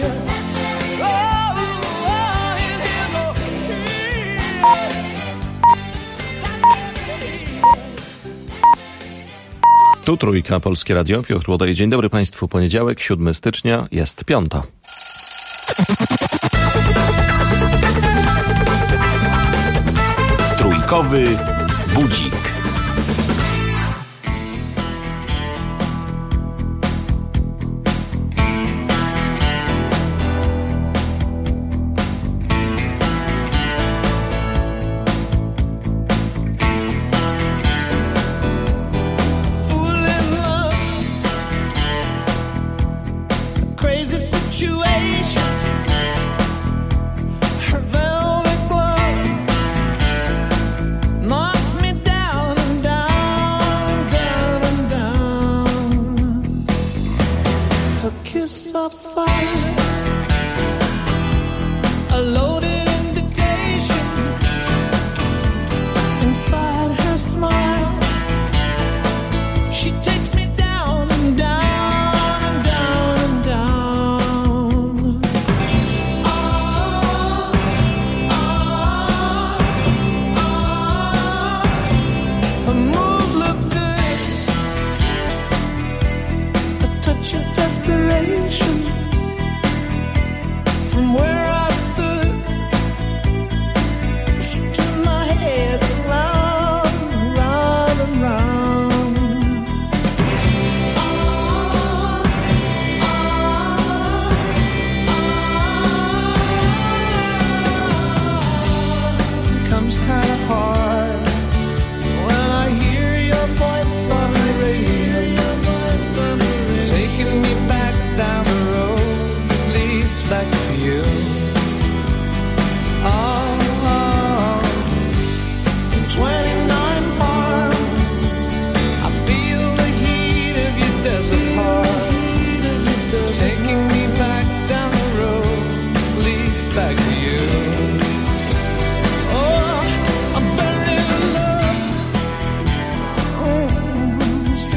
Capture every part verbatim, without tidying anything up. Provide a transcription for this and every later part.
Tu Trójka, Polskie Radio, Piotr Łodoje. Dzień dobry Państwu. Poniedziałek, siódmego stycznia, jest piąta. Trójkowy budzik.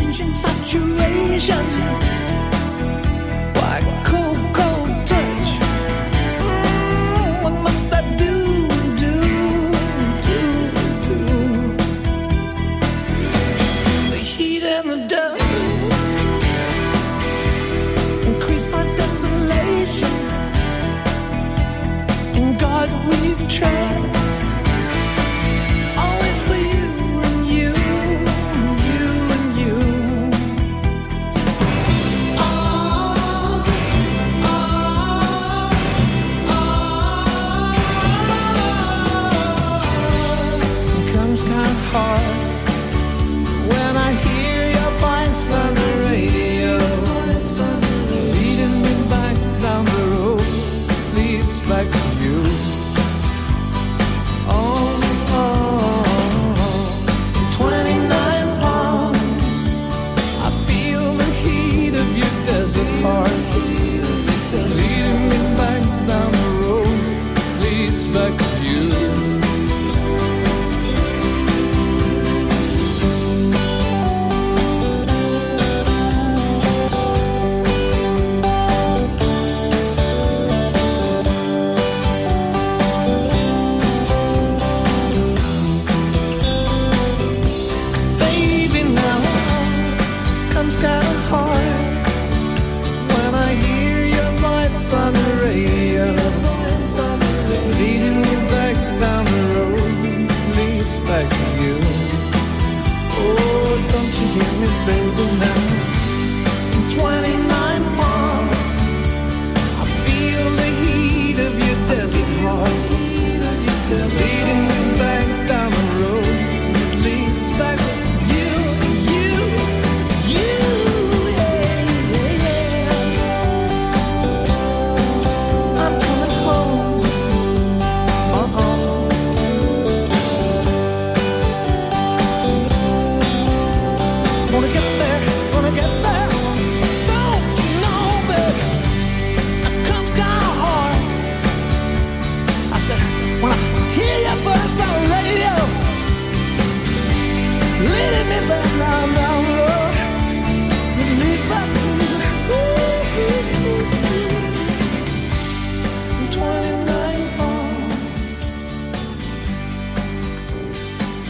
Why cold, cold touch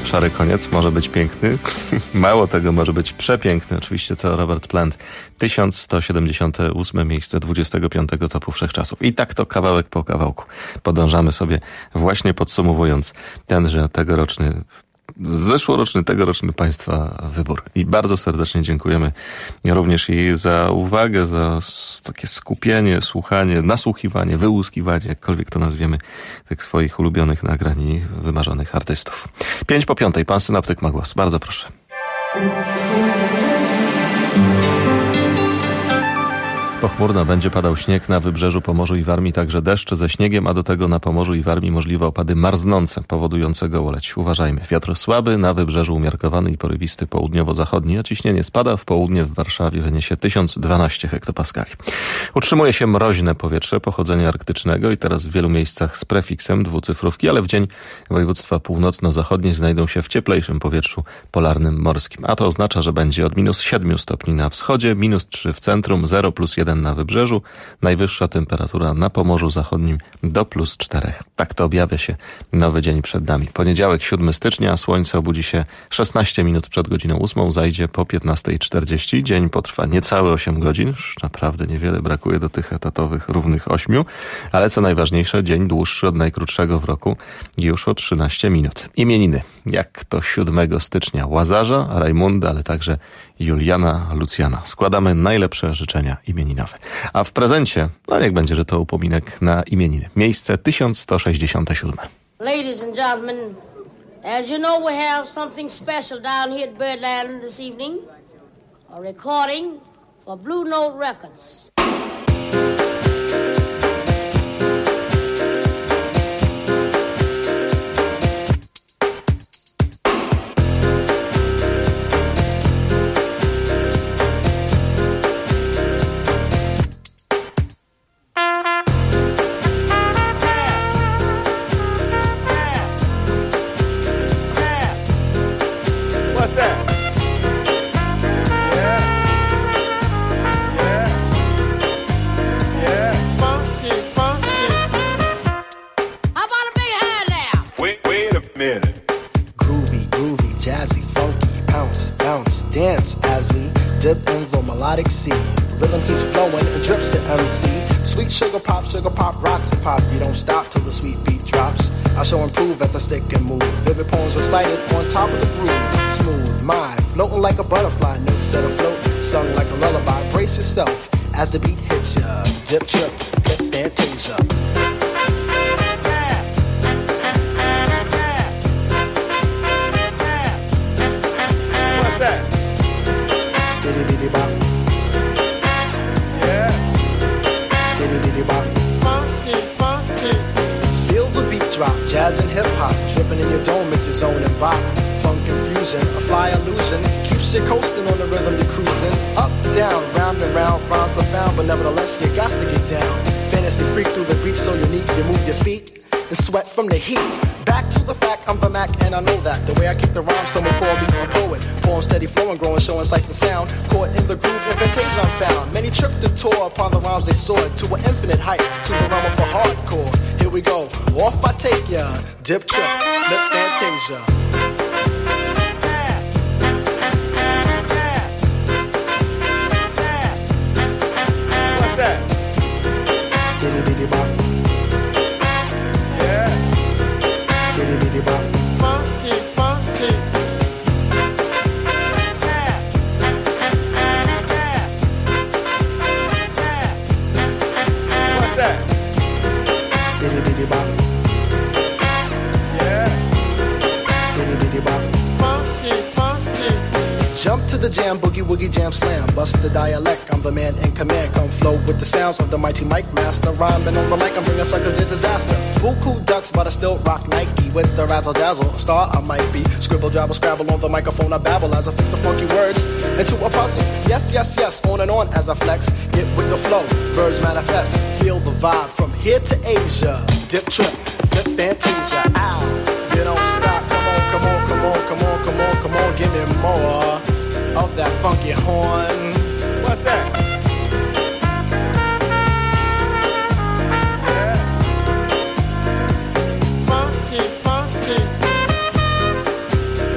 Szary koniec może być piękny. Mało tego, może być przepiękny. Oczywiście to Robert Plant. tysiąc sto siedemdziesiąte ósme miejsce dwudziestego piątego topu wszechczasów. I tak to kawałek po kawałku. Podążamy sobie właśnie podsumowując tenże tegoroczny Zeszłoroczny, tegoroczny Państwa wybór. I bardzo serdecznie dziękujemy również jej za uwagę, za takie skupienie, słuchanie, nasłuchiwanie, wyłuskiwanie, jakkolwiek to nazwiemy, tych swoich ulubionych nagrań i wymarzonych artystów. Pięć po piątej, pan synoptyk ma głos. Bardzo proszę. Pochmurno będzie padał śnieg na wybrzeżu Pomorzu i Warmii, także deszcz ze śniegiem, a do tego na Pomorzu i Warmii możliwe opady marznące, powodujące gołoleć. Uważajmy. Wiatr słaby, na wybrzeżu umiarkowany i porywisty południowo-zachodni, a ciśnienie spada. W południe w Warszawie wyniesie tysiąc dwanaście hektopaskali. Utrzymuje się mroźne powietrze pochodzenia arktycznego i teraz w wielu miejscach z prefiksem dwucyfrówki, ale w dzień województwa północno-zachodnie znajdą się w cieplejszym powietrzu polarnym morskim. A to oznacza, że będzie od minus siedmiu stopni na wschodzie, minus trzy w centrum, zero plus jeden na wybrzeżu, najwyższa temperatura na Pomorzu Zachodnim do plus czterech. Tak to objawia się nowy dzień przed nami. Poniedziałek, siódmego stycznia, słońce obudzi się szesnaście minut przed godziną ósmą, zajdzie po piętnastej czterdzieści. Dzień potrwa niecałe osiem godzin, już naprawdę niewiele brakuje do tych etatowych równych ośmiu, ale co najważniejsze, dzień dłuższy od najkrótszego w roku, już o trzynaście minut. Imieniny, jak to siódmego stycznia, Łazarza, Rajmunda, ale także Juliana, Lucjana. Składamy najlepsze życzenia imieninowe. A w prezencie, no niech będzie, że to upominek na imieniny. Miejsce tysiąc sto sześćdziesiąte siódme. Ladies and gentlemen, as you know, we have something special down here at Birdland this evening. A recording for Blue Note Records. Sea. Rhythm keeps flowing and drips to M C. Sweet sugar pop, sugar pop, rocks and pop. You don't stop till the sweet beat drops. I shall improve as I stick and move. Vivid poems recited on top of the groove. Smooth mind, floating like a butterfly. Notes set afloat, sung like a lullaby. Brace yourself as the beat hits ya. Dip, trip, flip, fantasia. What's that? Diddy diddy bop. Funky, funky. Feel the beat drop, jazz and hip hop, dripping in your dome, it's a zone and bop. Funk confusion, a fly illusion, keeps you coasting on the rhythm you're cruising. Up, down, round and round, rhymes profound, but nevertheless you got to get down. Fantasy freak through the beat so unique, you move your feet and sweat from the heat. Back to the fact, I'm the Mac and I know that. The way I kick the rhyme, someone call me a poet. Poem steady flowing, growing, showing sights and sound. Caught in the groove, invitation I'm found. Many tripped and tore upon the rhymes they soared to an infinite height, to the realm of the hardcore. Here we go, off I take ya. Dip, trip, flip, fantasia. What's that? Diddy diddy bop. Yeah. Diddy diddy bop. Funky, funky. What's that? Diddy diddy bop. Yeah. Diddy diddy bop. Funky, funky. Jump to the jam, boogie woogie jam slam. Bust the dialect, I'm the man in command. Come flow with the sounds of the mighty mic master. Rhyming on the mic, I'm bringing suckers to disaster. Buku ducks, but I still rock Nike. With the razzle dazzle, star I might be. Scribble, jabble, scrabble on the microphone, I babble as I fix the funky words into a puzzle. Yes, yes, yes, on and on as I flex. Get with the flow, birds manifest. Feel the vibe from here to Asia. Dip, trip, flip, fantasia. Ow, you don't stop. Come on, come on, come on, come on, come on, come on. Give me more of that funky horn. What's that? Yeah. Funky, funky.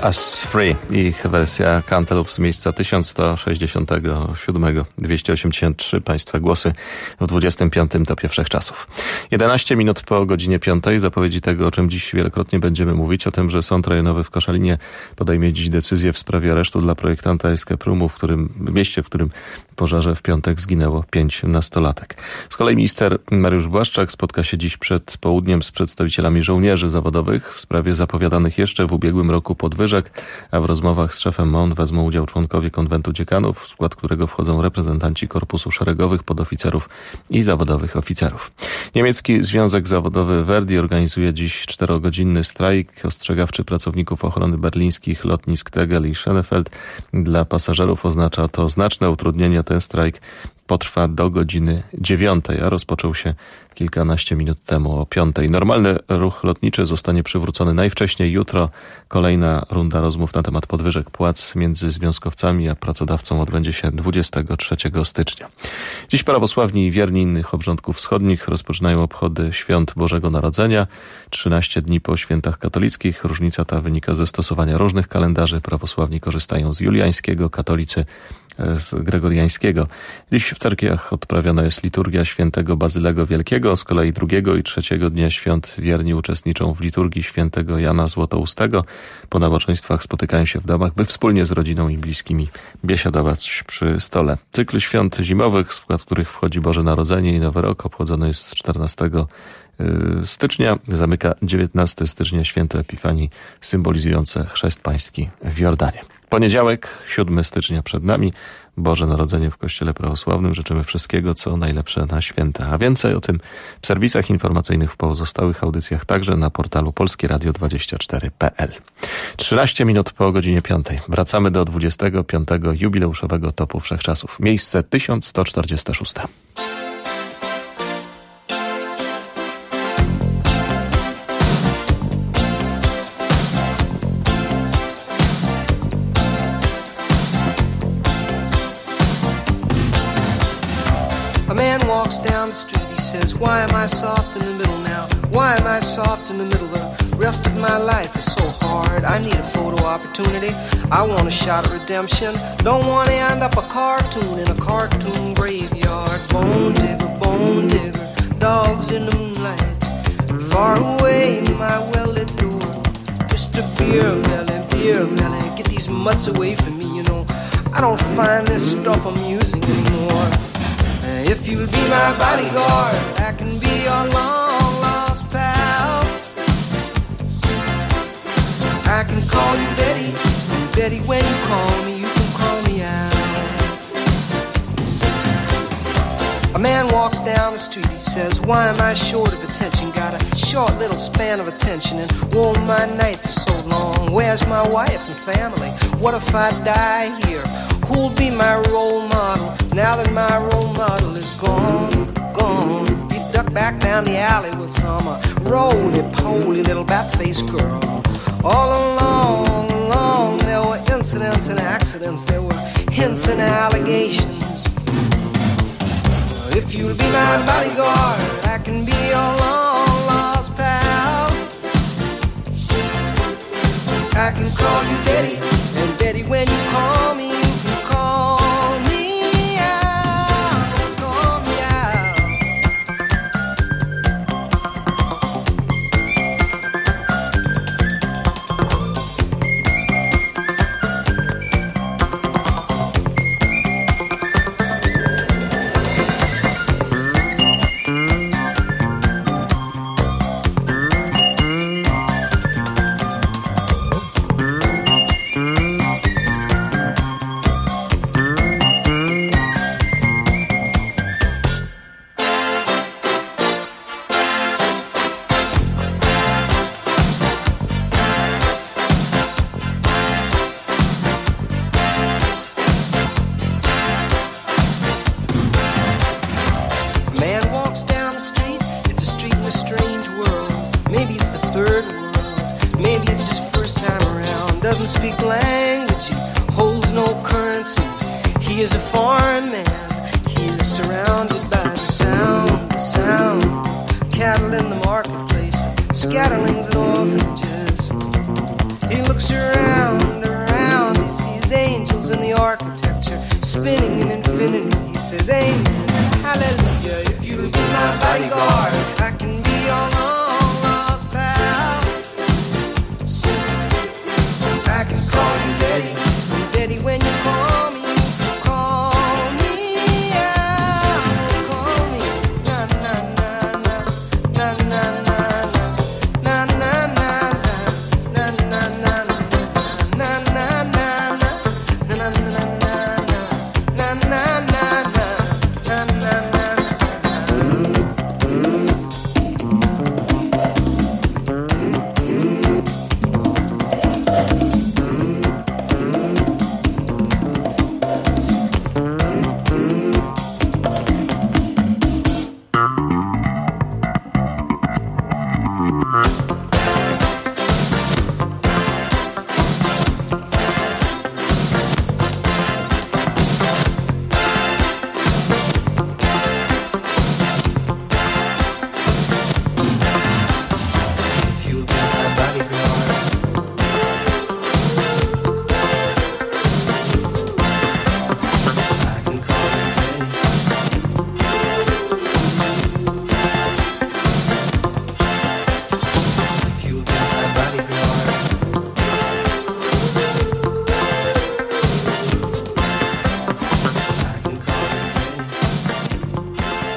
Us Free. Ich wersja Cantaloupe z miejsca tysiąc sto sześćdziesiątego siódmego. dwieście osiemdziesiąt trzy Państwa głosy w dwudziestym piątym topie wszechczasów. jedenaście minut po godzinie piątej. Zapowiedzi tego, o czym dziś wielokrotnie będziemy mówić, o tym, że Sąd Rejonowy w Koszalinie podejmie dziś decyzję w sprawie aresztu dla projektanta Escape Roomu, w którym, w mieście, w którym w pożarze w piątek zginęło pięć nastolatek. Z kolei minister Mariusz Błaszczak spotka się dziś przed południem z przedstawicielami żołnierzy zawodowych w sprawie zapowiadanych jeszcze w ubiegłym roku podwyżek, a w rozmowach z szefem M O N wezmą udział członkowie konwentu dziekanów, w skład którego wchodzą reprezentanci korpusu szeregowych, podoficerów i zawodowych oficerów. Niemiecki Związek Zawodowy Verdi organizuje dziś czterogodzinny strajk ostrzegawczy pracowników ochrony berlińskich lotnisk Tegel i Schönefeld. Dla pasażerów oznacza to znaczne utrudnienia. Ten strajk potrwa do godziny dziewiątej, a rozpoczął się kilkanaście minut temu o piątej. Normalny ruch lotniczy zostanie przywrócony najwcześniej jutro. Kolejna runda rozmów na temat podwyżek płac między związkowcami a pracodawcą odbędzie się dwudziestego trzeciego stycznia. Dziś prawosławni i wierni innych obrządków wschodnich rozpoczynają obchody świąt Bożego Narodzenia. trzynaście dni po świętach katolickich. Różnica ta wynika ze stosowania różnych kalendarzy. Prawosławni korzystają z juliańskiego, katolicy z gregoriańskiego. Dziś w cerkwiach odprawiana jest liturgia świętego Bazylego Wielkiego, z kolei drugiego i trzeciego dnia świąt wierni uczestniczą w liturgii świętego Jana Złotoustego. Po nabożeństwach spotykają się w domach, by wspólnie z rodziną i bliskimi biesiadować przy stole. Cykl świąt zimowych, w skład których wchodzi Boże Narodzenie i Nowy Rok, obchodzony jest czternastego stycznia. Zamyka dziewiętnastego stycznia święto Epifanii, symbolizujące chrzest pański w Jordanie. Poniedziałek, siódmego stycznia przed nami. Boże Narodzenie w Kościele Prawosławnym. Życzymy wszystkiego, co najlepsze na święta. A więcej o tym w serwisach informacyjnych w pozostałych audycjach, także na portalu polskie radio dwadzieścia cztery kropka p l. trzynaście minut po godzinie piątej. Wracamy do dwudziestego piątego jubileuszowego topu wszechczasów. Miejsce tysiąc sto czterdzieste szóste. Walks down the street, he says, why am I soft in the middle now? Why am I soft in the middle? The rest of my life is so hard. I need a photo opportunity. I want a shot of redemption. Don't want to end up a cartoon in a cartoon graveyard. Bone digger, bone digger, dogs in the moonlight. Far away, my well-lit door. Mister Beer Melly, Beer Melly, get these mutts away from me, you know. I don't find this stuff amusing anymore. If you'll be my bodyguard, I can be your long lost pal. I can call you Betty, and Betty, when you call me, you can call me out. A man walks down the street, he says, why am I short of attention? Got a short little span of attention, and oh, my nights are so long. Where's my wife and family? What if I die here? Who'll be my role model now that my role model is gone, gone? You duck back down the alley with some uh, roly-poly little bat-faced girl. All along, along, there were incidents and accidents. There were hints and allegations. If you'll be my bodyguard, I can be your long-lost pal. I can call you Betty, and Betty, when you call me, scatterlings and orphanages. He looks around, around, he sees angels in the architecture, spinning in infinity. He says, amen, hallelujah. If you'll be my bodyguard, I can be your long lost pal. I can call you Daddy, Daddy, when you call me, call me out, call me, na na na na, na na na na, na na na na, na na na na, na na na na, na na na na, na na na na, na na. If you'll be my bodyguard, I can call you Daddy. If you'll be my bodyguard, I can call you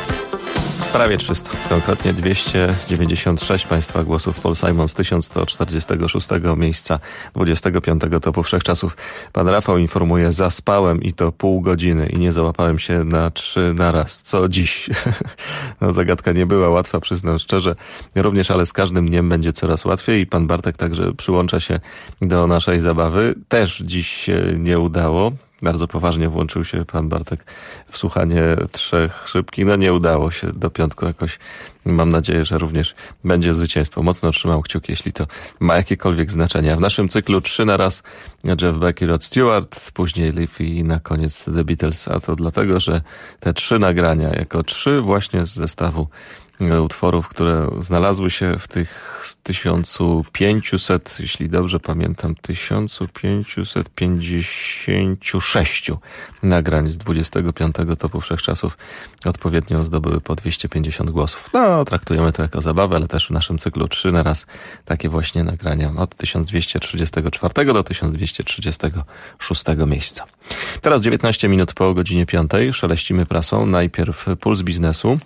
Daddy. Prawie trzysta, konkretnie dwieście dziewięćdziesiąt sześć Państwa głosów. Paul Simon z tysiąc sto czterdziestego szóstego miejsca, dwudziestego piątego topu wszechczasów. Pan Rafał informuje, zaspałem i to pół godziny i nie załapałem się na trzy naraz. Co dziś? No, zagadka nie była łatwa, przyznam szczerze. Również, ale z każdym dniem będzie coraz łatwiej i pan Bartek także przyłącza się do naszej zabawy. Też dziś się nie udało. Bardzo poważnie włączył się pan Bartek w słuchanie trzech szybkich. No nie udało się do piątku jakoś. Mam nadzieję, że również będzie zwycięstwo. Mocno trzymam kciuki, jeśli to ma jakiekolwiek znaczenie. A w naszym cyklu trzy na raz Jeff Beck i Rod Stewart, później Leaf i na koniec The Beatles. A to dlatego, że te trzy nagrania, jako trzy właśnie z zestawu utworów, które znalazły się w tych tysiąc pięćset, jeśli dobrze pamiętam, tysiąc pięćset pięćdziesiąt sześć nagrań z dwudziestego piątego topu wszechczasów, odpowiednio zdobyły po dwieście pięćdziesiąt głosów. No, traktujemy to jako zabawę, ale też w naszym cyklu trzy na raz takie właśnie nagrania od tysiąc dwieście trzydziestego czwartego do tysiąc dwieście trzydziestego szóstego miejsca. Teraz dziewiętnaście minut po godzinie piątej, szeleścimy prasą. Najpierw Puls Biznesu.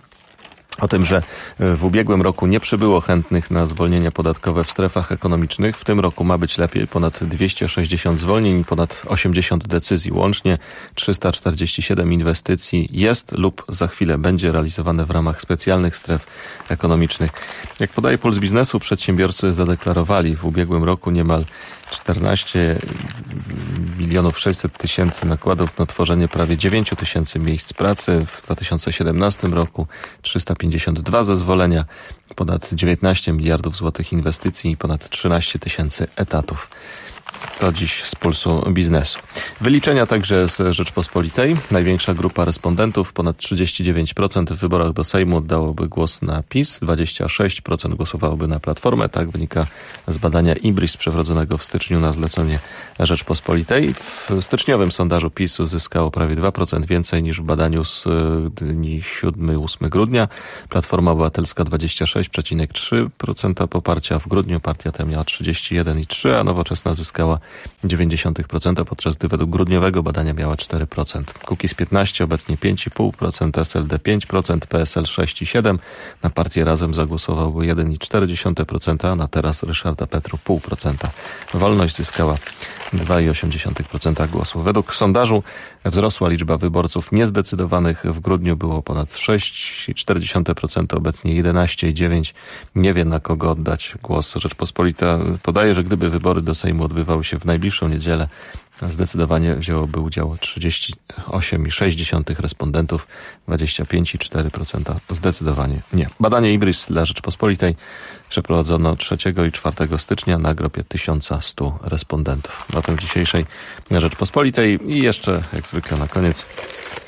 O tym, że w ubiegłym roku nie przybyło chętnych na zwolnienia podatkowe w strefach ekonomicznych. W tym roku ma być lepiej. Ponad dwieście sześćdziesiąt zwolnień i ponad osiemdziesiąt decyzji. Łącznie trzysta czterdzieści siedem inwestycji jest lub za chwilę będzie realizowane w ramach specjalnych stref ekonomicznych. Jak podaje Puls Biznesu, przedsiębiorcy zadeklarowali w ubiegłym roku niemal czternaście milionów sześćset tysięcy nakładów na tworzenie prawie dziewięć tysięcy miejsc pracy. W dwa tysiące siedemnastym roku trzysta pięćdziesiąt dwa zezwolenia, ponad dziewiętnaście miliardów złotych inwestycji i ponad trzynaście tysięcy etatów. To dziś z Pulsu Biznesu. Wyliczenia także z Rzeczpospolitej. Największa grupa respondentów, ponad trzydzieści dziewięć procent w wyborach do Sejmu oddałoby głos na PiS, dwadzieścia sześć procent głosowałoby na Platformę. Tak wynika z badania Ibris przeprowadzonego w styczniu na zlecenie Rzeczpospolitej. W styczniowym sondażu PiS uzyskało prawie dwa procent więcej niż w badaniu z dni siódmego do ósmego grudnia. Platforma Obywatelska dwadzieścia sześć przecinek trzy procent poparcia. W grudniu partia ta miała trzydzieści jeden przecinek trzy procent, a Nowoczesna zyskała dziewięćdziesiąt procent, podczas gdy według grudniowego badania miała cztery procent. Kukiz piętnaście obecnie pięć i pół procent, S L D pięć procent, P S L sześć przecinek siedem procent. Na partię Razem zagłosowało jeden przecinek cztery procent, a na Teraz Ryszarda Petru pół procent. Wolność zyskała dwa przecinek osiem procent głosów. Według sondażu wzrosła liczba wyborców niezdecydowanych. W grudniu było ponad sześć przecinek cztery procent, obecnie jedenaście przecinek dziewięć procent. Nie wie, na kogo oddać głos. Rzeczpospolita podaje, że gdyby wybory do Sejmu odbywały się w najbliższą niedzielę, zdecydowanie wzięłoby udział trzydzieści osiem przecinek sześć procent respondentów, dwadzieścia pięć przecinek cztery procent zdecydowanie nie. Badanie Ibris dla Rzeczpospolitej przeprowadzono trzeciego i czwartego stycznia na grupie tysiąc sto respondentów. Na tym dzisiejszej Rzeczpospolitej i jeszcze, jak zwykle na koniec,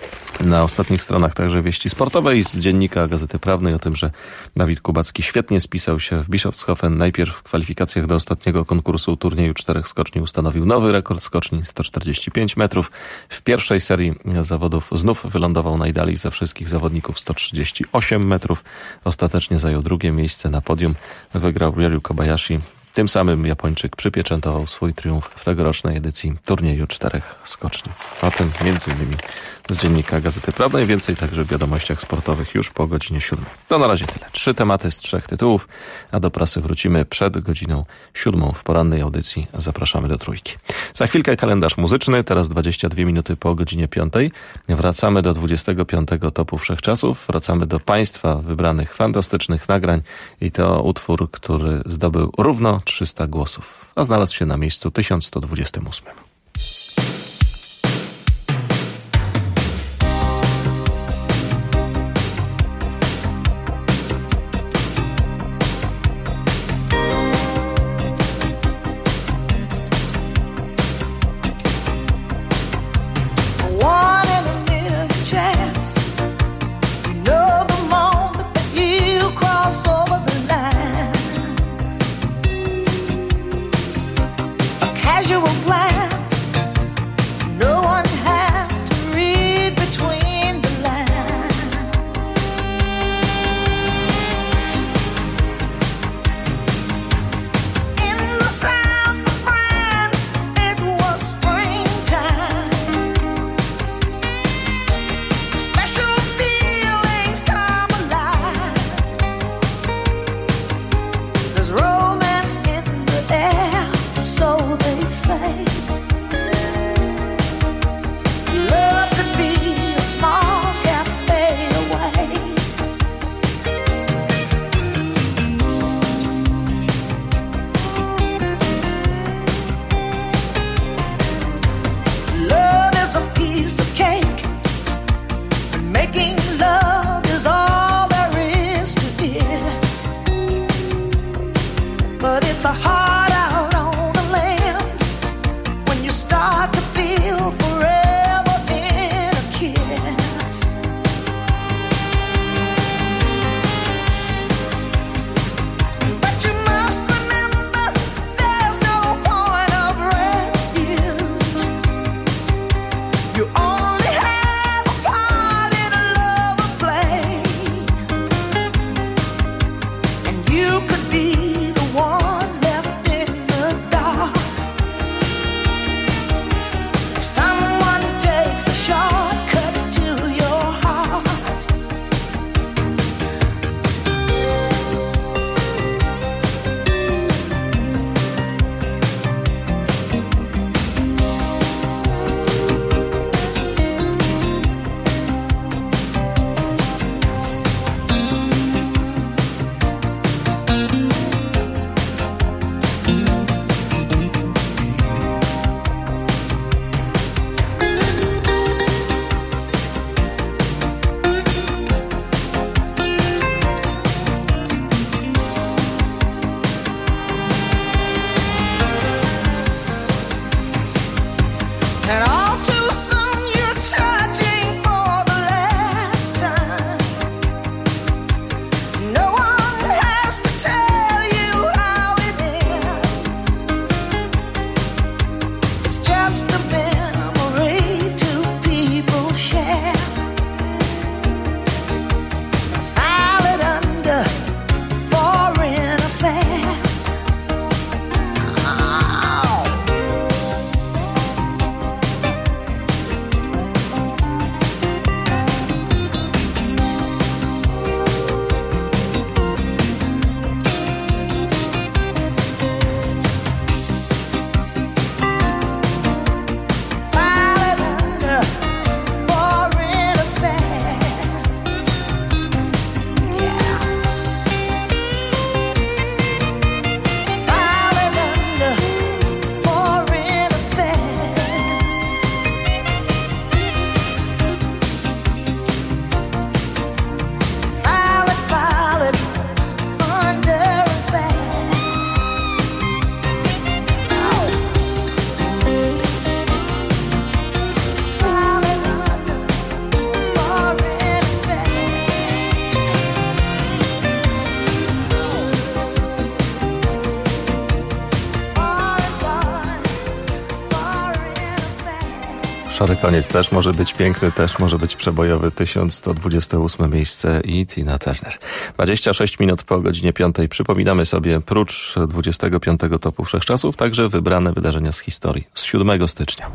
Na ostatnich stronach także wieści sportowe i z dziennika Gazety Prawnej o tym, że Dawid Kubacki świetnie spisał się w Bischofshofen. Najpierw w kwalifikacjach do ostatniego konkursu turnieju czterech skoczni ustanowił nowy rekord skoczni sto czterdzieści pięć metrów. W pierwszej serii zawodów znów wylądował najdalej ze wszystkich zawodników sto trzydzieści osiem metrów. Ostatecznie zajął drugie miejsce na podium. Wygrał Ryu Kobayashi. Tym samym Japończyk przypieczętował swój triumf w tegorocznej edycji turnieju czterech skoczni. O tym między innymi z dziennika Gazety Prawnej. Więcej także w wiadomościach sportowych już po godzinie siódmej. To na razie tyle. Trzy tematy z trzech tytułów, a do prasy wrócimy przed godziną siódmą w porannej audycji. Zapraszamy do trójki. Za chwilkę kalendarz muzyczny, teraz dwadzieścia dwie minuty po godzinie piątej. Wracamy do dwudziestego piątego topu wszechczasów. Wracamy do państwa wybranych fantastycznych nagrań i to utwór, który zdobył równo trzysta głosów, a znalazł się na miejscu tysiąc sto dwudziestym ósmym. Szary koniec też może być piękny, też może być przebojowy. tysiąc sto dwudzieste ósme miejsce i Tina Turner. dwadzieścia sześć minut po godzinie piątej. Przypominamy sobie, prócz dwudziestego piątego topu wszechczasów, także wybrane wydarzenia z historii z siódmego stycznia.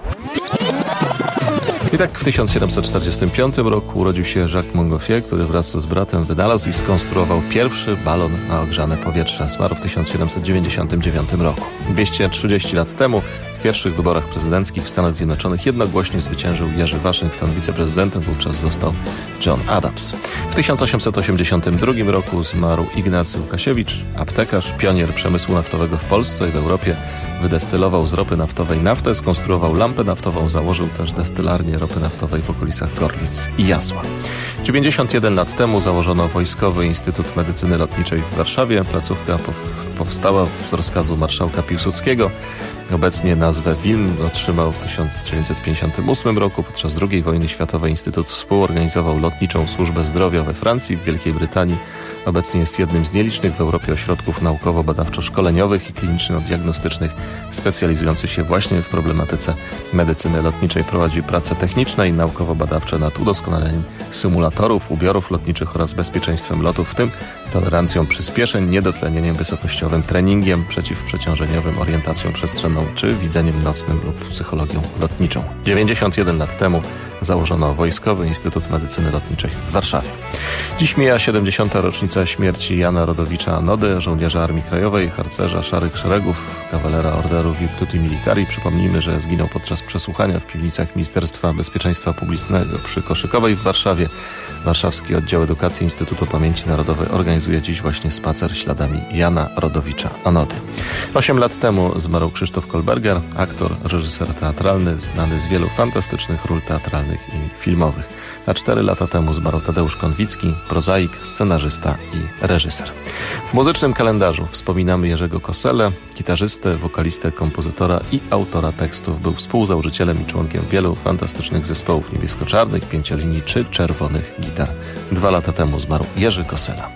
I tak w tysiąc siedemset czterdziestym piątym roku urodził się Jacques Montgolfier, który wraz z bratem wynalazł i skonstruował pierwszy balon na ogrzane powietrze. Zmarł w tysiąc siedemset dziewięćdziesiątym dziewiątym roku. dwieście trzydzieści lat temu w pierwszych wyborach prezydenckich w Stanach Zjednoczonych jednogłośnie zwyciężył Jerzy Waszyngton. Wiceprezydentem wówczas został John Adams. W tysiąc osiemset osiemdziesiątym drugim roku zmarł Ignacy Łukasiewicz, aptekarz, pionier przemysłu naftowego w Polsce i w Europie. Wydestylował z ropy naftowej naftę, skonstruował lampę naftową, założył też destylarnię ropy naftowej w okolicach Gorlic i Jasła. dziewięćdziesiąt jeden lat temu założono Wojskowy Instytut Medycyny Lotniczej w Warszawie. Placówka powstała z rozkazu marszałka Piłsudskiego. Obecnie nazwę Wilm otrzymał w tysiąc dziewięćset pięćdziesiątym ósmym roku. Podczas drugiej wojny światowej Instytut współorganizował Lotniczą Służbę Zdrowia we Francji, w Wielkiej Brytanii. Obecnie jest jednym z nielicznych w Europie ośrodków naukowo-badawczo-szkoleniowych i kliniczno-diagnostycznych specjalizujących się właśnie w problematyce medycyny lotniczej. Prowadzi prace techniczne i naukowo-badawcze nad udoskonaleniem symulatorów, ubiorów lotniczych oraz bezpieczeństwem lotów, w tym tolerancją przyspieszeń, niedotlenieniem wysokościowym, treningiem przeciwprzeciążeniowym, orientacją przestrzenną czy widzeniem nocnym lub psychologią lotniczą. dziewięćdziesiąt jeden lat temu założono Wojskowy Instytut Medycyny Lotniczej w Warszawie. Dziś mija siedemdziesiąta rocznica śmierci Jana Rodowicza Anody, żołnierza Armii Krajowej, harcerza Szarych Szeregów, kawalera Orderu Virtuti Militari. Przypomnijmy, że zginął podczas przesłuchania w piwnicach Ministerstwa Bezpieczeństwa Publicznego przy Koszykowej w Warszawie. Warszawski Oddział Edukacji Instytutu Pamięci Narodowej organizuje dziś właśnie spacer śladami Jana Rodowicza Anody. Osiem lat temu zmarł Krzysztof Kolberger, aktor, reżyser teatralny, znany z wielu fantastycznych ról teatralnych i filmowych. A cztery lata temu zmarł Tadeusz Konwicki, prozaik, scenarzysta i reżyser. W muzycznym kalendarzu wspominamy Jerzego Koselę, gitarzystę, wokalistę, kompozytora i autora tekstów. Był współzałożycielem i członkiem wielu fantastycznych zespołów niebiesko-czarnych, pięciolinii czy czerwonych gitar. Dwa lata temu zmarł Jerzy Kosela.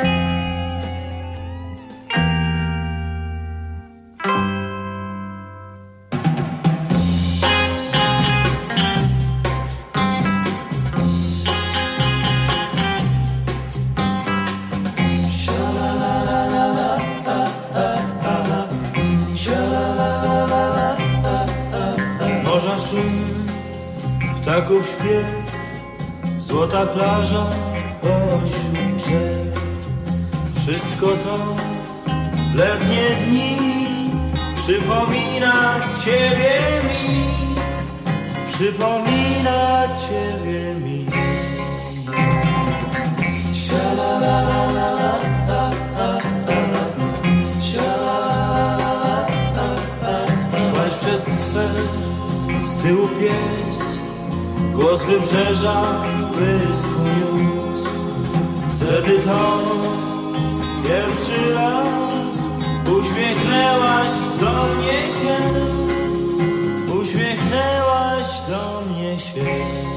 Ptaków śpiew, złota plaża pośród drzew. Wszystko to w letnie dni przypomina Ciebie mi, przypomina Ciebie mi. Szłaś przez sfer, z tyłu pies, głos wybrzeża w błysku niósł. Wtedy to pierwszy raz uśmiechnęłaś do mnie się, uśmiechnęłaś do mnie się.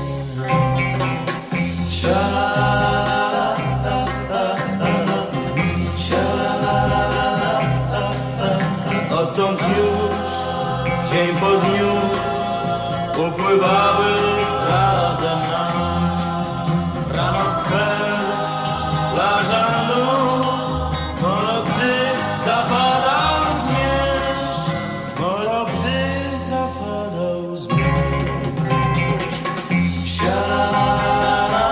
Odtąd już dzień po dniu upływały razem nam. Rano sfer, plaża nóg, molo gdy zapadał zmierzch, molo gdy zapadał zmierzch. Sialala,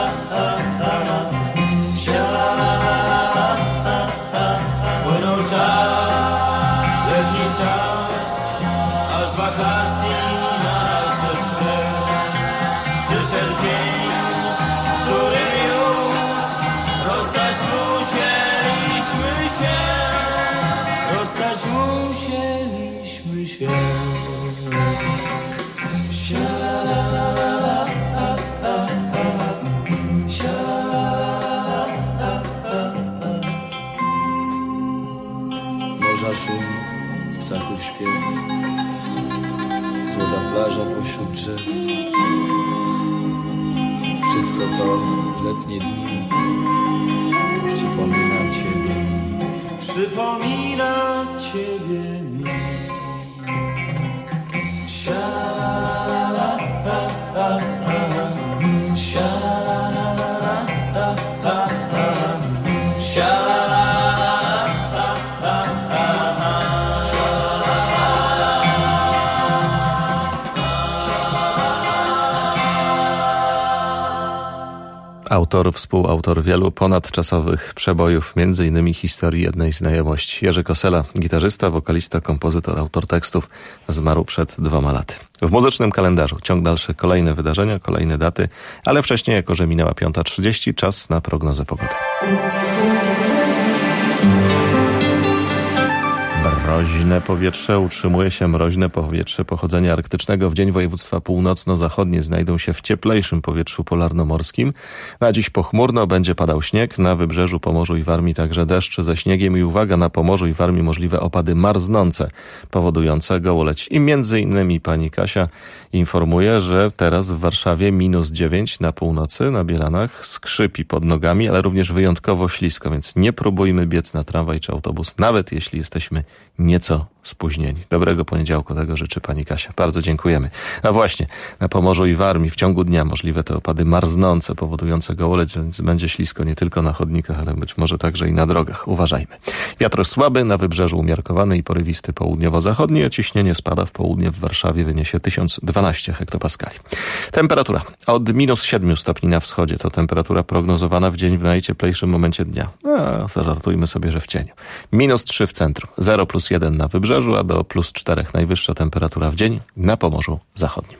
sialala, płynął czas, letni czas, aż wakacji przyszedł dzień, w którym już rozstać musieliśmy się, rozstać musieliśmy się. Sialalala, a, a, a, sialalala, a, a, a. Morza szum, ptaków śpiew, złota plaża pośród drzew. Wszystko to w letnie dni przypomina Ciebie mi, przypomina Ciebie mi. Sialala, autor, współautor wielu ponadczasowych przebojów, między innymi historii jednej znajomości. Jerzy Kosela, gitarzysta, wokalista, kompozytor, autor tekstów, zmarł przed dwoma laty. W muzycznym kalendarzu ciąg dalszy, kolejne wydarzenia, kolejne daty, ale wcześniej, jako że minęła piąta trzydzieści, czas na prognozę pogody. Mroźne powietrze, utrzymuje się mroźne powietrze pochodzenia arktycznego. W dzień województwa północno-zachodnie znajdą się w cieplejszym powietrzu polarnomorskim. Na dziś pochmurno, będzie padał śnieg. Na wybrzeżu, Pomorzu i Warmii także deszcz ze śniegiem i uwaga, na Pomorzu i Warmii możliwe opady marznące, powodujące gołoleć. I między innymi pani Kasia informuje, że teraz w Warszawie minus dziewięć na północy, na Bielanach skrzypi pod nogami, ale również wyjątkowo ślisko, więc nie próbujmy biec na tramwaj czy autobus, nawet jeśli jesteśmy nieco spóźnieni. Dobrego poniedziałku, tego życzy pani Kasia. Bardzo dziękujemy. A właśnie, na Pomorzu i Warmii w ciągu dnia możliwe te opady marznące, powodujące gołoleć, więc będzie ślisko nie tylko na chodnikach, ale być może także i na drogach. Uważajmy. Wiatr słaby, na wybrzeżu umiarkowany i porywisty południowo-zachodni, a ciśnienie spada w południe, w Warszawie wyniesie tysiąc dwanaście hektopaskali. Temperatura od minus siedmiu stopni na wschodzie to temperatura prognozowana w dzień w najcieplejszym momencie dnia. A, zażartujmy sobie, że w cieniu. Minus trzy w centrum, zero plus jeden na wybrzeżu, a do plus czterech najwyższa temperatura w dzień na Pomorzu Zachodnim.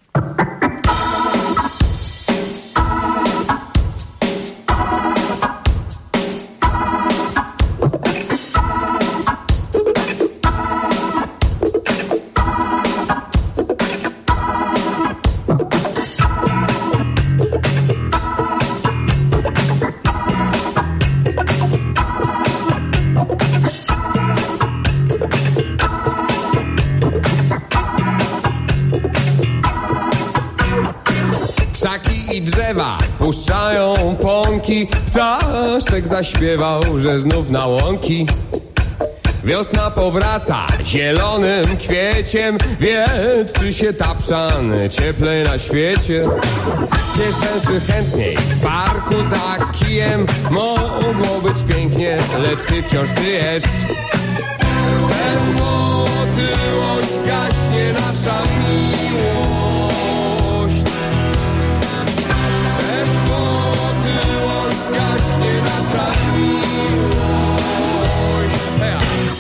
Puszczają pąki, ptaszek zaśpiewał, że znów na łąki. Wiosna powraca zielonym kwieciem, wietrzy się tapczan, cieplej na świecie. Pies węży chętniej w parku za kijem, mogło być pięknie, lecz ty wciąż tyjesz. Przez otyłość gaśnie nasza miłość. Gaśnie nasza miłość. Heja.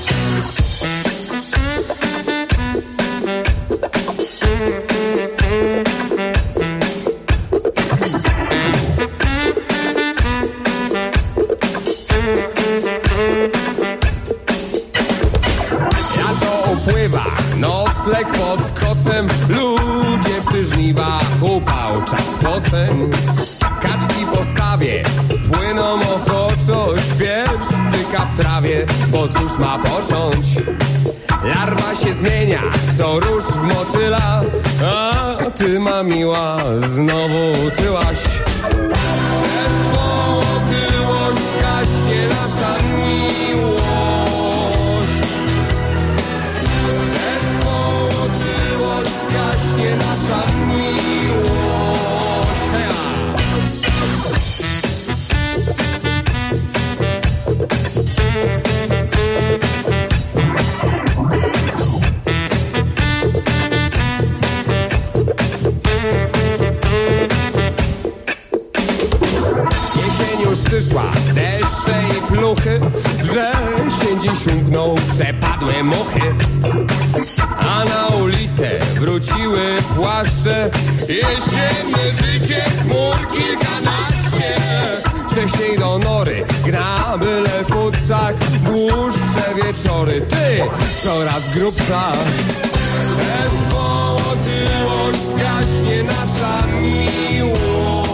Lato upływa, nocleg pod kocem, ludzie przy żniwach, upał czas poceń. Kaczki po stawie płyną ochoczo, śwież styka w trawie, bo cóż ma począć? Larwa się zmienia, co róż w motyla, a ty, ma miła, znowu tyłaś. Przez otyłość gaśnie nasza miłość. Przez otyłość gaśnie nasza miłość. Heja. Przyszła deszcze i pluchy, wrzesień dziś umknął, przepadły muchy. A na ulicę wróciły płaszcze, jesienne życie, chmur kilkanaście. Wcześniej do nory, gra byle futrzak, dłuższe wieczory, ty coraz grubsza. Przez otyłość gaśnie nasza miłość.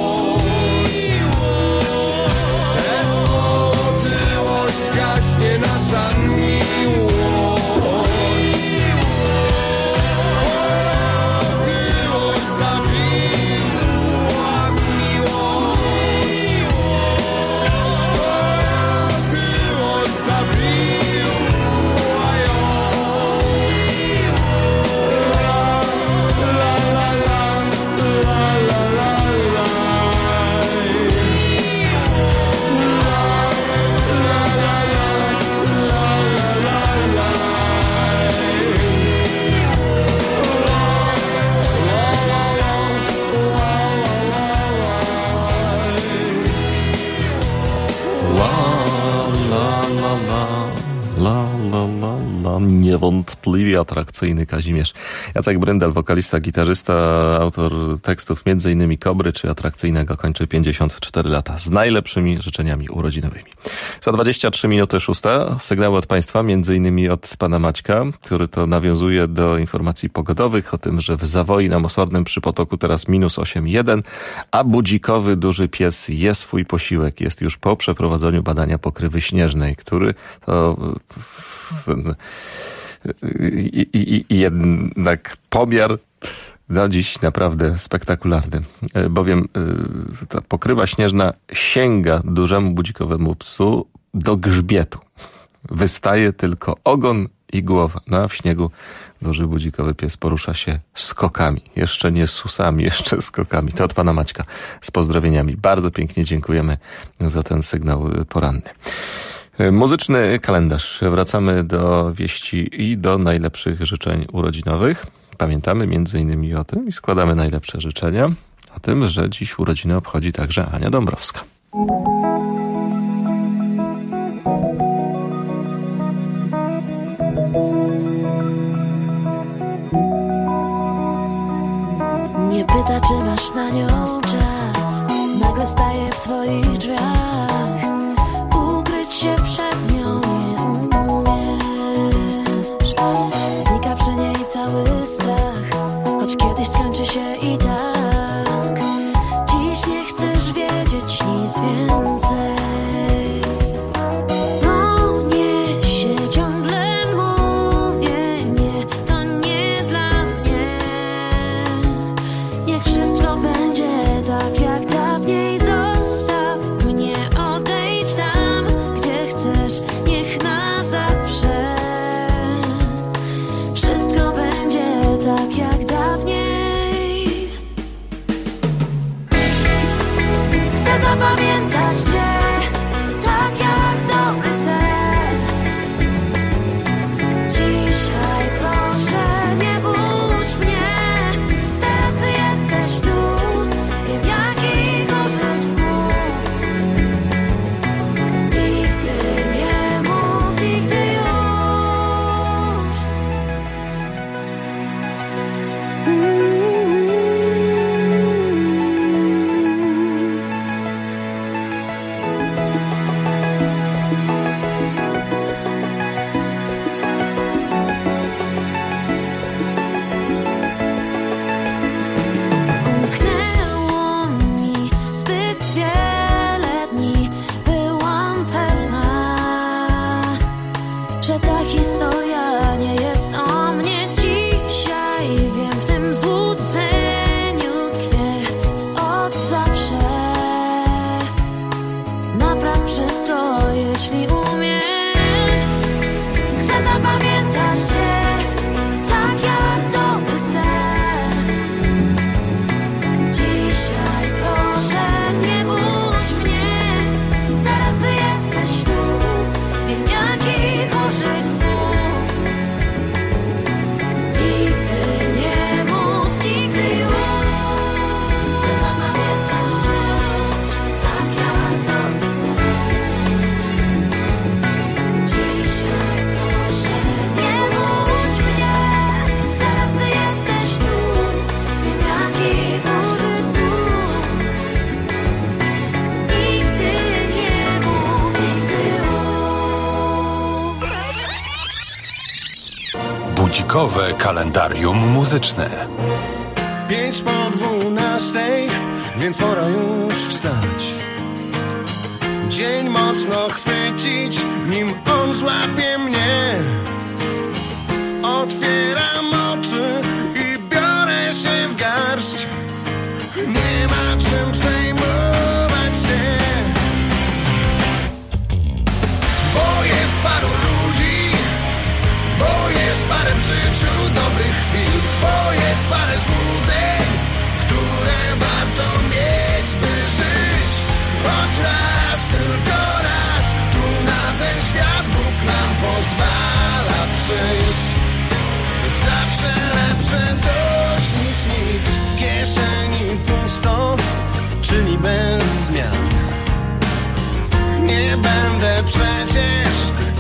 Gaśnie nasza miłość. Otyłość zabiła miłość. Otyłość zabiła ją. La la la la la la la. la, la, la, la, la. Niewątpliwie atrakcyjny Kazimierz. Jacek Bryndel, wokalista, gitarzysta, autor tekstów między innymi Kobry czy Atrakcyjnego, kończy pięćdziesiąt cztery lata z najlepszymi życzeniami urodzinowymi. Za dwadzieścia trzy minuty szósta sygnały od Państwa, między innymi od pana Maćka, który to nawiązuje do informacji pogodowych o tym, że w Zawoi na Mosornym przy Potoku teraz minus osiem jeden, a budzikowy duży pies je swój posiłek. Jest już po przeprowadzeniu badania pokrywy śnieżnej, który to ten, i, i, i jednak pomiar no dziś naprawdę spektakularny, bowiem ta pokrywa śnieżna sięga dużemu budzikowemu psu do grzbietu. Wystaje tylko ogon i głowa. No a w śniegu duży budzikowy pies porusza się skokami. Jeszcze nie susami, jeszcze skokami. To od pana Maćka z pozdrowieniami. Bardzo pięknie dziękujemy za ten sygnał poranny. Muzyczny kalendarz. Wracamy do wieści i do najlepszych życzeń urodzinowych. Pamiętamy między innymi o tym i składamy najlepsze życzenia. O tym, że dziś urodziny obchodzi także Ania Dąbrowska. Nie pyta, czy masz na nią czas. Nagle staje w twoich drzwiach. Ukryć się przed nią nie umiesz. Znika przy niej cały strach, choć kiedyś skończy się i tak. Dziś nie chcesz wiedzieć nic więcej. O nie, się ciągle mówię, nie, to nie dla mnie. Niech wszystko będzie tak jak dawniej. Zostaw mnie, odejdź tam, gdzie chcesz, niech na zawsze. Wszystko będzie tak jak dawniej. Chcę zapamiętać cię, tak jak dobry sen. Dzisiaj proszę, nie budź mnie. Teraz ty jesteś tu, wiem jakich użyć słów. Nigdy nie mów, nigdy już. Umknęło mi zbyt wiele dni. Byłam pewna, że ta historia nie jest o mnie. Dzisiaj wiem, w tym złudzeniu tkwię od zawsze. Napraw wszystko, jeśli umiesz. Chcę zapamiętać cię, tak jak dobry sen. Dzisiaj proszę, nie budź mnie. Teraz ty jesteś tu, wiem jakich użyć słów. Nigdy nie mów, nigdy już. Chcę zapamiętać cię, tak jak dobry sen. Dzisiaj proszę, nie budź mnie. Teraz ty jesteś tu, wiem jakich użyć słów. Nigdy nie mów, nigdy już. Budzikowe kalendarium muzyczne. Pięć po dwunastej, więc pora już wstać. Dzień mocno chwycić, nim on złapie mnie. Otwieram oczy i biorę się w garść. Nie ma czym przejmować się, bo jest paru ludzi, bo jest parę w życiu dobrych chwil, bo jest parę złudzeń, które warto mieć, by żyć. Choć raz, tylko raz, tu na ten świat Bóg nam pozwala przyjść. Zawsze lepsze coś niż nic. W kieszeni pusto, czyli bez zmian. Nie będę przecież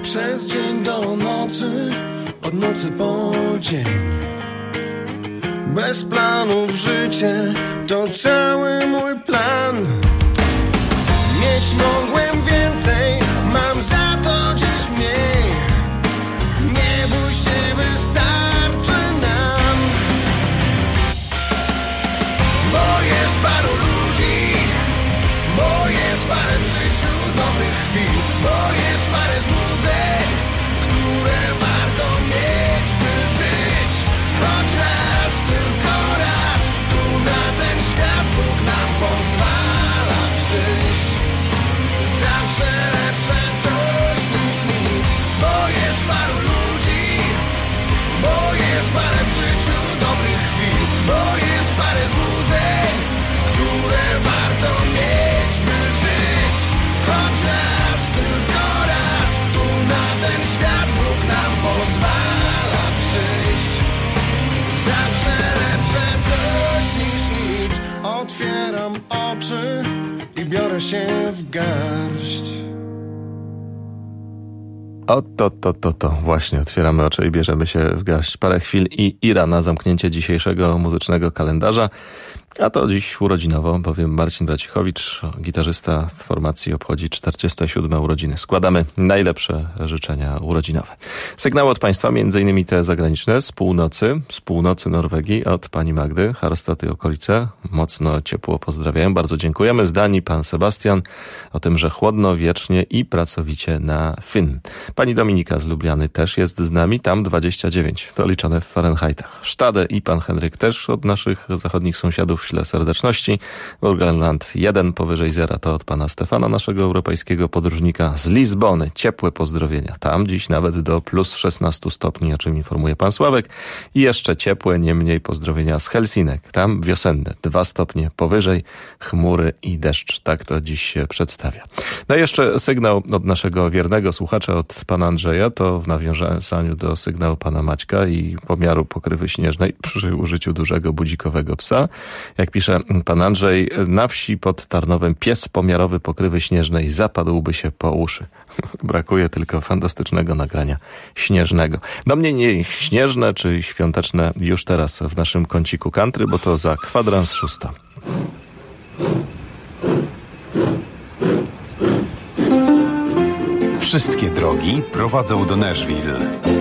przez dzień do nocy, od nocy po dzień. Bez planów życie to cały mój plan. Mieć mogłem więcej, mam za to dziś mniej. Nie bój się, wystarczy nam. Bo jest paru ludzi, bo jest parę w życiu dobrych chwil, bo jest parę złudzeń, które warto mieć, by żyć. Choć raz, tylko raz, tu na ten świat Bóg nam pozwala przyjść. Zawsze lepsze coś niż nic, bo jest paru ludzi, bo jest parę w życiu dobrych chwil, bo jest parę złudzeń, które warto mieć, by żyć. Choć raz, tylko raz, tu na ten świat Bóg nam pozwala przyjść. Zawsze lepsze coś niż nic. Otwieram oczy i biorę się w garść. O, to, to, to, to. Właśnie otwieramy oczy i bierzemy się w garść. Parę chwil i Ira na zamknięcie dzisiejszego muzycznego kalendarza. A to dziś urodzinowo, bowiem Marcin Racichowicz, gitarzysta formacji, obchodzi czterdzieste siódme urodziny. Składamy najlepsze życzenia urodzinowe. Sygnały od Państwa, między innymi te zagraniczne, z północy, z północy Norwegii, od pani Magdy, Harstad i okolice. Mocno ciepło pozdrawiają, bardzo dziękujemy. Z Danii pan Sebastian, o tym, że chłodno, wiecznie i pracowicie na Fyn. Pani Dominika z Lubliany też jest z nami, tam dwadzieścia dziewięć, to liczone w Fahrenheitach. Sztadę i pan Henryk też od naszych zachodnich sąsiadów śle serdeczności. Burgenland jeden powyżej zera, to od pana Stefana, naszego europejskiego podróżnika z Lizbony. Ciepłe pozdrowienia. Tam dziś nawet do plus szesnaście stopni, o czym informuje pan Sławek. I jeszcze ciepłe, niemniej pozdrowienia z Helsinek. Tam wiosenne, dwa stopnie powyżej, chmury i deszcz. Tak to dziś się przedstawia. No i jeszcze sygnał od naszego wiernego słuchacza, od pana Andrzeja. To w nawiązaniu do sygnału pana Maćka i pomiaru pokrywy śnieżnej przy użyciu dużego budzikowego psa. Jak pisze pan Andrzej, na wsi pod Tarnowem pies pomiarowy pokrywy śnieżnej zapadłby się po uszy. Brakuje tylko fantastycznego nagrania śnieżnego. Do mnie nie śnieżne czy świąteczne już teraz w naszym kąciku country, bo to za kwadrans szósta. Wszystkie drogi prowadzą do Nashville.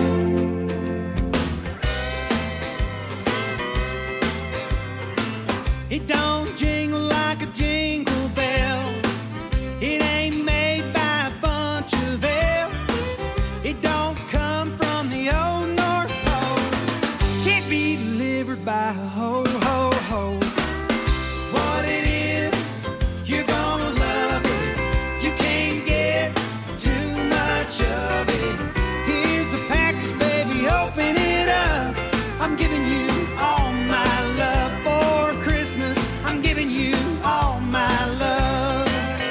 It don't jingle like a jingle bell. It ain't made by a bunch of elves. It don't come from the old North Pole. Can't be delivered by a ho, ho, ho. What it is, you're gonna love it. You can't get too much of it. Here's a package, baby, open it up. I'm giving you all my love for Christmas. I'm giving you all my love.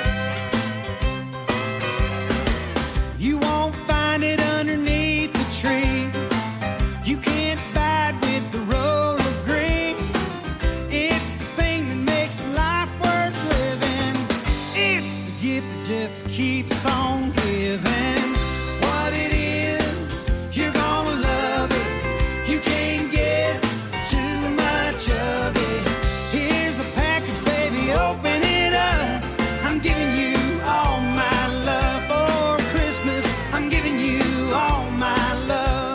You won't find it underneath the tree. You can't buy it with the roll of green. It's the thing that makes life worth living. It's the gift that just keeps on giving. What it is, you're gonna love it. You can't get too much of it. Here's a package, baby, open it up. I'm giving you all my love for Christmas. I'm giving you all my love.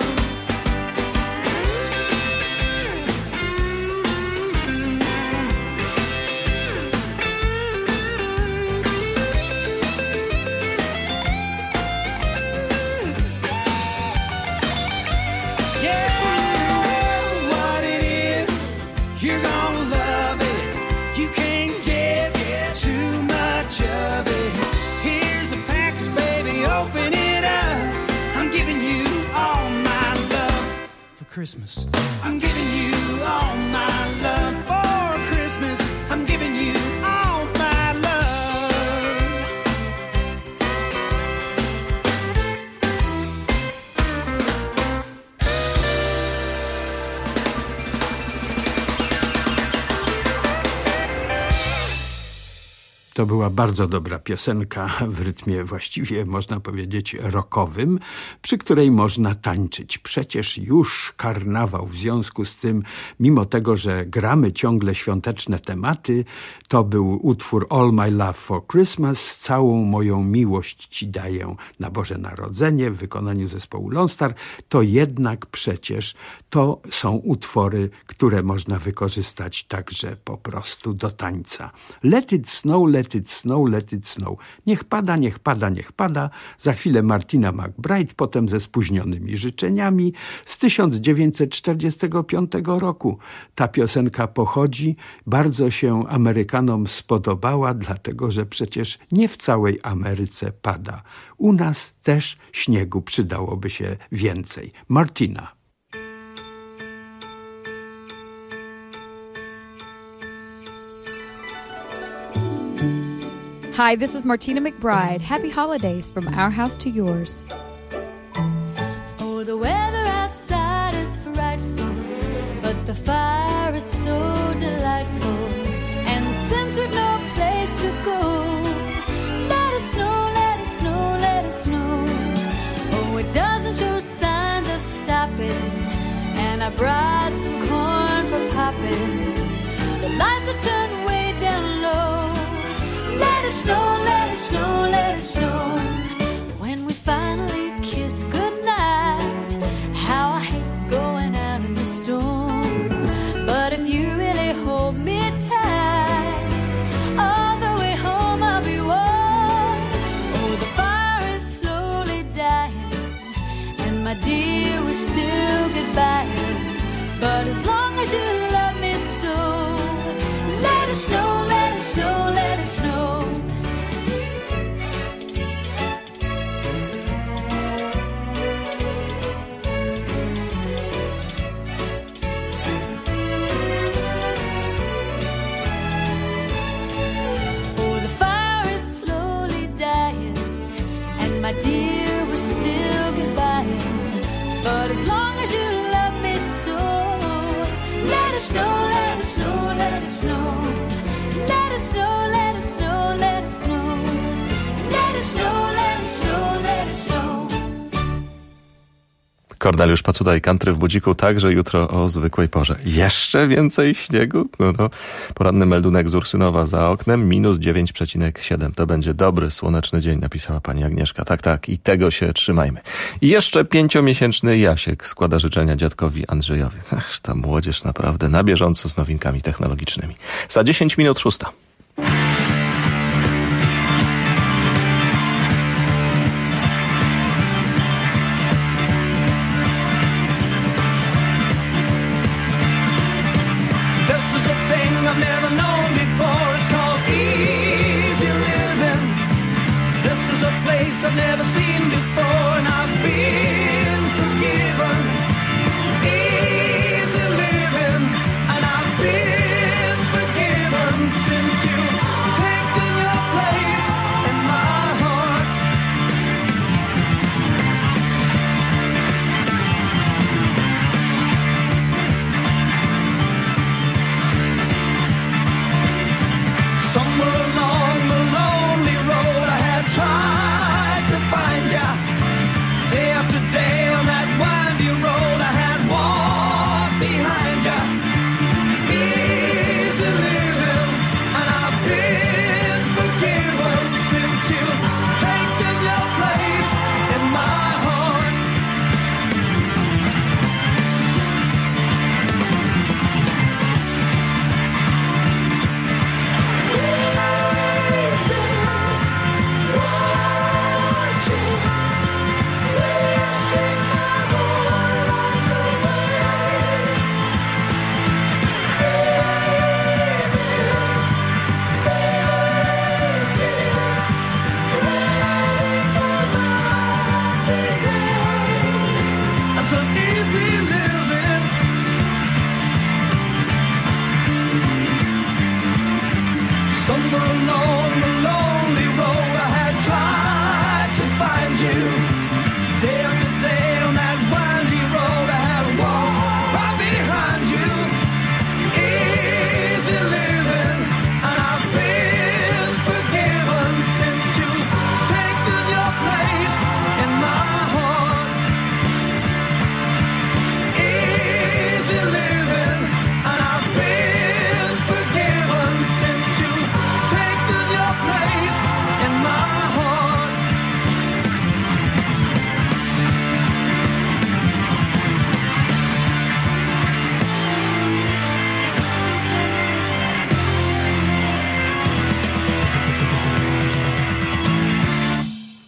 Yeah, what it is, you're gonna love it. You can't get too much of it. Here's a package, baby, open it up. I'm giving you all my love for Christmas. I'm giving you all my love for Christmas. I'm giving you all my love. To była bardzo dobra piosenka w rytmie właściwie można powiedzieć rockowym, przy której można tańczyć. Przecież już karnawał, w związku z tym, mimo tego, że gramy ciągle świąteczne tematy, to był utwór All My Love for Christmas, całą moją miłość Ci daję na Boże Narodzenie w wykonaniu zespołu Lone Star. To jednak przecież to są utwory, które można wykorzystać także po prostu do tańca. Let it snow, let it snow, let it snow. Niech pada, niech pada, niech pada. Za chwilę Martina McBride, potem ze spóźnionymi życzeniami z tysiąc dziewięćset czterdziestego piątego roku. Ta piosenka pochodzi, bardzo się Amerykanom spodobała, dlatego że przecież nie w całej Ameryce pada. U nas też śniegu przydałoby się więcej. Martina. Hi, this is Martina McBride. Happy holidays from our house to yours. Oh, the weather outside is frightful, but the fire is so delightful. And since we've no place to go, let it snow, let it snow, let it snow. Oh, it doesn't show signs of stopping, and I brought some corn for popping. The lights are turned way down low. Let it snow, let it snow, let it snow. When we finally kiss goodnight, how I hate going out in the storm. But if you really hold me tight, all the way home I'll be warm. Oh, the fire is slowly dying, and my dear, we're still goodbye. But as long as you love me so, let it snow, let it snow, let it snow. Oh, the fire is slowly dying, and my dear, we're still goodbye. But as long as you love me so, let it snow, let it snow, let it snow. Let it snow, let it snow, let it snow. Let it snow, let it snow, let it snow. Korneliusz Pacuda i Country w Budziku także jutro o zwykłej porze. Jeszcze więcej śniegu? No to poranny meldunek z Ursynowa za oknem, minus dziewięć przecinek siedem. To będzie dobry, słoneczny dzień, napisała pani Agnieszka. Tak, tak, i tego się trzymajmy. I jeszcze pięciomiesięczny Jasiek składa życzenia dziadkowi Andrzejowi. Ach, ta młodzież naprawdę na bieżąco z nowinkami technologicznymi. Za dziesięć minut szósta. I've never known before. It's called easy living. This is a place I've never seen before, and I've been forgiven. Easy living, and I've been forgiven since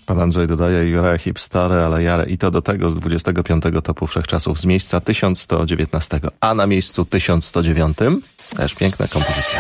Pan Andrzej dodaje Jurę Hipstary, ale Jarę i to do tego z dwudziestego piątego topu wszechczasów z miejsca tysiąc sto dziewiętnastego. A na miejscu tysiąc sto dziewiątym też piękna kompozycja.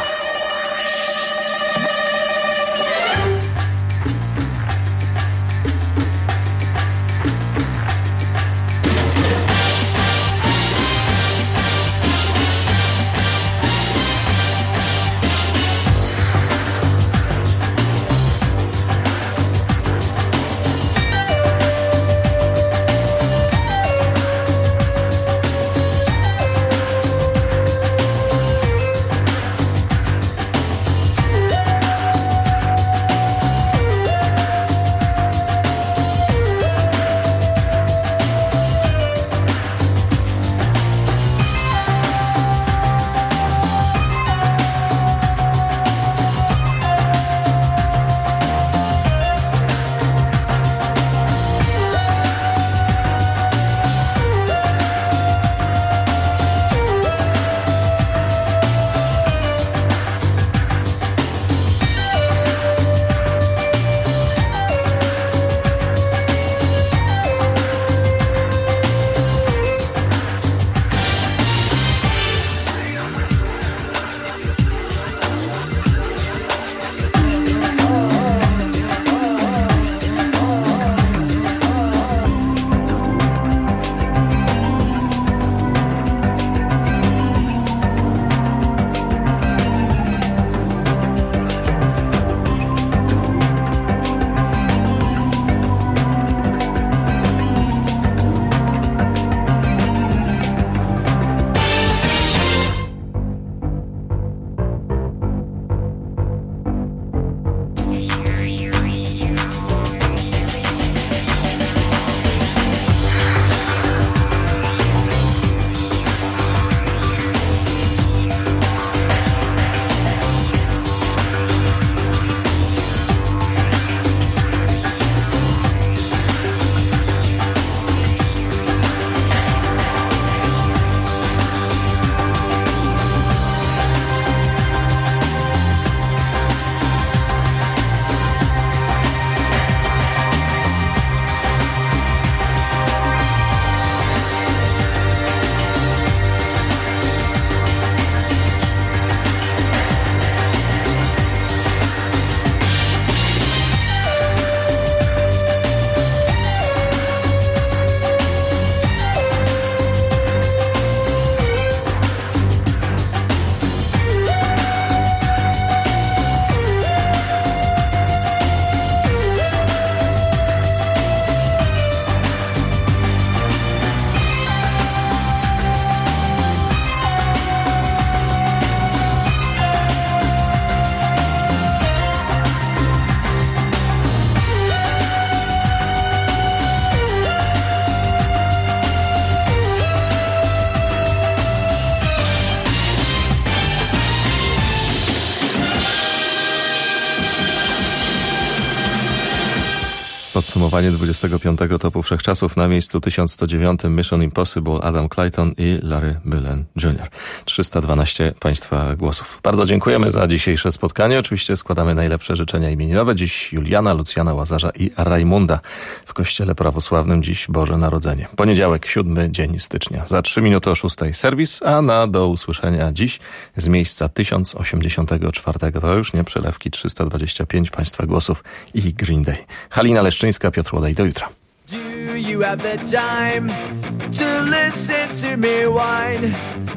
Podsumowanie dwudziestego piątego topu wszechczasów. Na miejscu tysiąc sto dziewiątym Mission Impossible, Adam Clayton i Larry Mullen junior trzysta dwanaście Państwa głosów. Bardzo dziękujemy za dzisiejsze spotkanie. Oczywiście składamy najlepsze życzenia imieninowe. Dziś Juliana, Lucjana, Łazarza i Rajmunda. W Kościele Prawosławnym dziś Boże Narodzenie. Poniedziałek, siódmy dzień stycznia. Za trzy minuty o szóstej serwis, a na do usłyszenia dziś z miejsca tysiąc osiemdziesiątego czwartego. To już nie przelewki, trzysta dwadzieścia pięć Państwa głosów i Green Day. Halina Leszczyńska, Piotr Łodej. Do jutra. Do you have the time to listen to me whine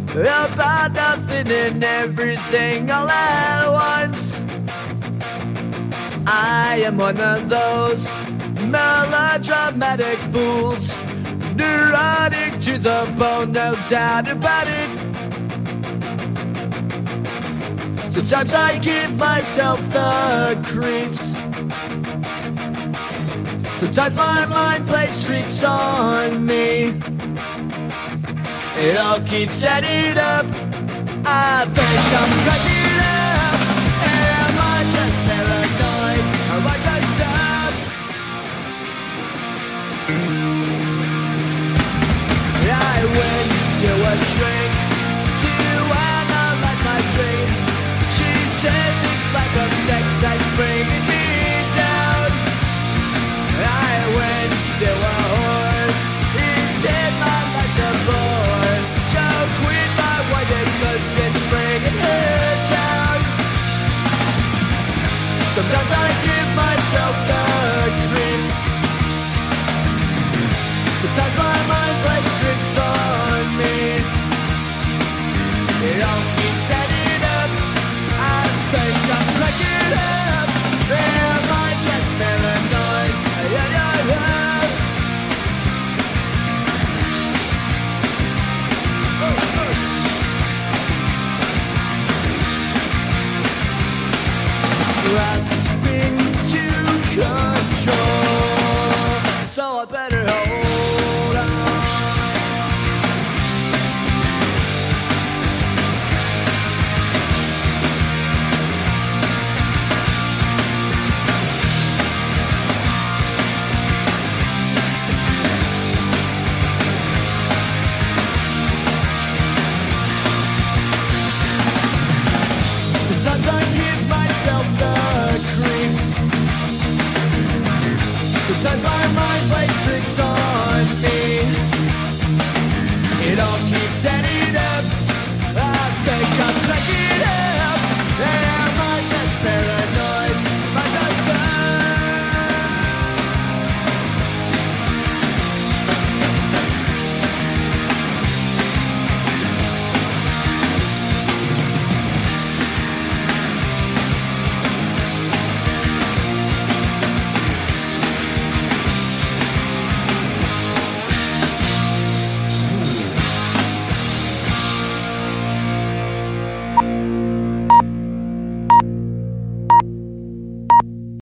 about nothing and everything all at once? I am one of those melodramatic fools, neurotic to the bone, no doubt about it. Sometimes I give myself the creeps. Sometimes my mind plays tricks on me. It all keeps adding up. I think I'm cracking up. Am I just paranoid? Am I just stuck? I went to a shrink to analyze my dreams. She says it's like a sex that's bringing me down. hypnotize my